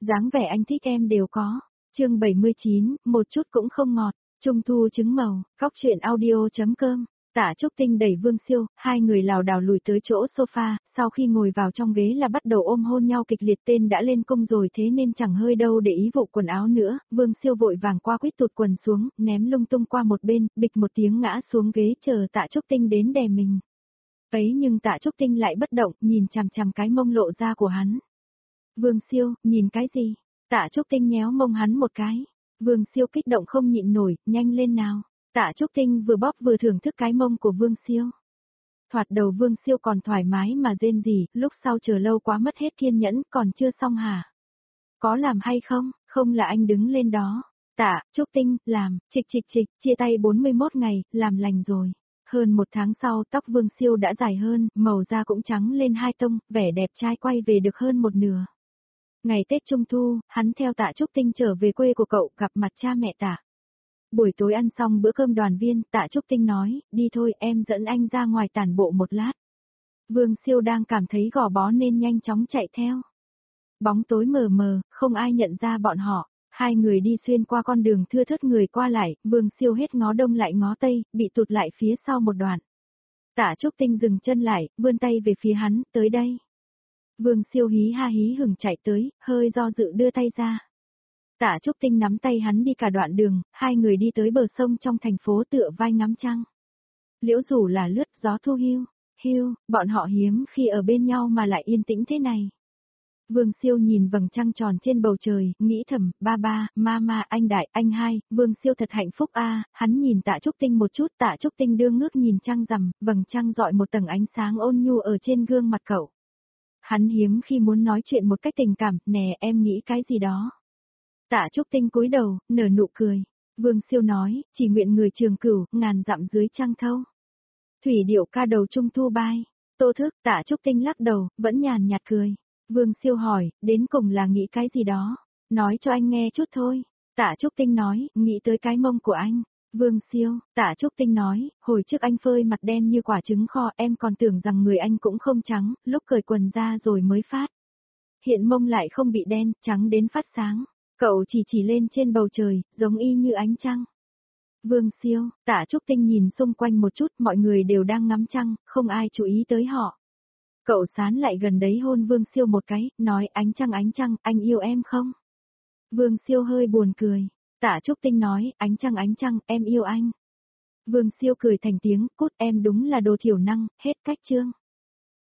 dáng vẻ anh thích em đều có. Chương 79, một chút cũng không ngọt. Trung thu trứng màu, khóc chuyện audio.com. Tạ Trúc Tinh đẩy Vương Siêu, hai người lảo đảo lùi tới chỗ sofa, sau khi ngồi vào trong ghế là bắt đầu ôm hôn nhau kịch liệt, tên đã lên cung rồi thế nên chẳng hơi đâu để ý vụ quần áo nữa. Vương Siêu vội vàng qua quýt tụt quần xuống, ném lung tung qua một bên, bịch một tiếng ngã xuống ghế chờ Tạ Trúc Tinh đến đè mình. Ấy nhưng Tạ Trúc Tinh lại bất động, nhìn chằm chằm cái mông lộ ra của hắn. Vương Siêu, nhìn cái gì? Tạ Trúc Tinh nhéo mông hắn một cái. Vương Siêu kích động không nhịn nổi, nhanh lên nào. Tạ Trúc Tinh vừa bóp vừa thưởng thức cái mông của Vương Siêu. Thoạt đầu Vương Siêu còn thoải mái mà rên rỉ, lúc sau chờ lâu quá mất hết kiên nhẫn, còn chưa xong hả? Có làm hay không? Không là anh đứng lên đó. Tạ Trúc Tinh, làm, trịch, chia tay 41 ngày, làm lành rồi. Hơn một tháng sau tóc Vương Siêu đã dài hơn, màu da cũng trắng lên 2 tông, vẻ đẹp trai quay về được hơn một nửa. Ngày Tết Trung Thu, hắn theo Tạ Trúc Tinh trở về quê của cậu gặp mặt cha mẹ Tạ. Buổi tối ăn xong bữa cơm đoàn viên, Tạ Trúc Tinh nói, đi thôi em dẫn anh ra ngoài tản bộ một lát. Vương Siêu đang cảm thấy gò bó nên nhanh chóng chạy theo. Bóng tối mờ mờ, không ai nhận ra bọn họ. Hai người đi xuyên qua con đường thưa thớt người qua lại, Vương Siêu hết ngó đông lại ngó tây, bị tụt lại phía sau một đoạn. Tạ Trúc Tinh dừng chân lại, vươn tay về phía hắn, tới đây. Vương Siêu hí ha hí hửng chạy tới, hơi do dự đưa tay ra. Tạ Trúc Tinh nắm tay hắn đi cả đoạn đường, hai người đi tới bờ sông trong thành phố tựa vai ngắm trăng. Liễu rủ là lướt gió thu hiu, bọn họ hiếm khi ở bên nhau mà lại yên tĩnh thế này. Vương Siêu nhìn vầng trăng tròn trên bầu trời, nghĩ thầm, ba, mama, anh đại, anh hai, Vương Siêu thật hạnh phúc a. Hắn nhìn Tạ Trúc Tinh một chút, Tạ Trúc Tinh đưa ngước nhìn trăng rằm, vầng trăng dọi một tầng ánh sáng ôn nhu ở trên gương mặt cậu. Hắn hiếm khi muốn nói chuyện một cách tình cảm, nè em nghĩ cái gì đó. Tạ Trúc Tinh cúi đầu, nở nụ cười. Vương Siêu nói, chỉ nguyện người trường cửu, ngàn dặm dưới trăng thâu. Thủy điệu ca đầu Trung Thu bai. Tô thức, Tạ Trúc Tinh lắc đầu, vẫn nhàn nhạt cười. Vương Siêu hỏi, đến cùng là nghĩ cái gì đó. Nói cho anh nghe chút thôi. Tạ Trúc Tinh nói, nghĩ tới cái mông của anh. Vương Siêu, Tạ Trúc Tinh nói, hồi trước anh phơi mặt đen như quả trứng kho, em còn tưởng rằng người anh cũng không trắng, lúc cởi quần ra rồi mới phát. Hiện mông lại không bị đen, trắng đến phát sáng. Cậu chỉ lên trên bầu trời, giống y như ánh trăng. Vương Siêu, Tạ Trúc Tinh nhìn xung quanh một chút, mọi người đều đang ngắm trăng, không ai chú ý tới họ. Cậu sán lại gần đấy hôn Vương Siêu một cái, nói ánh trăng, anh yêu em không? Vương Siêu hơi buồn cười. Tạ Trúc Tinh nói, ánh trăng, em yêu anh. Vương Siêu cười thành tiếng, cút em đúng là đồ thiểu năng, hết cách chương.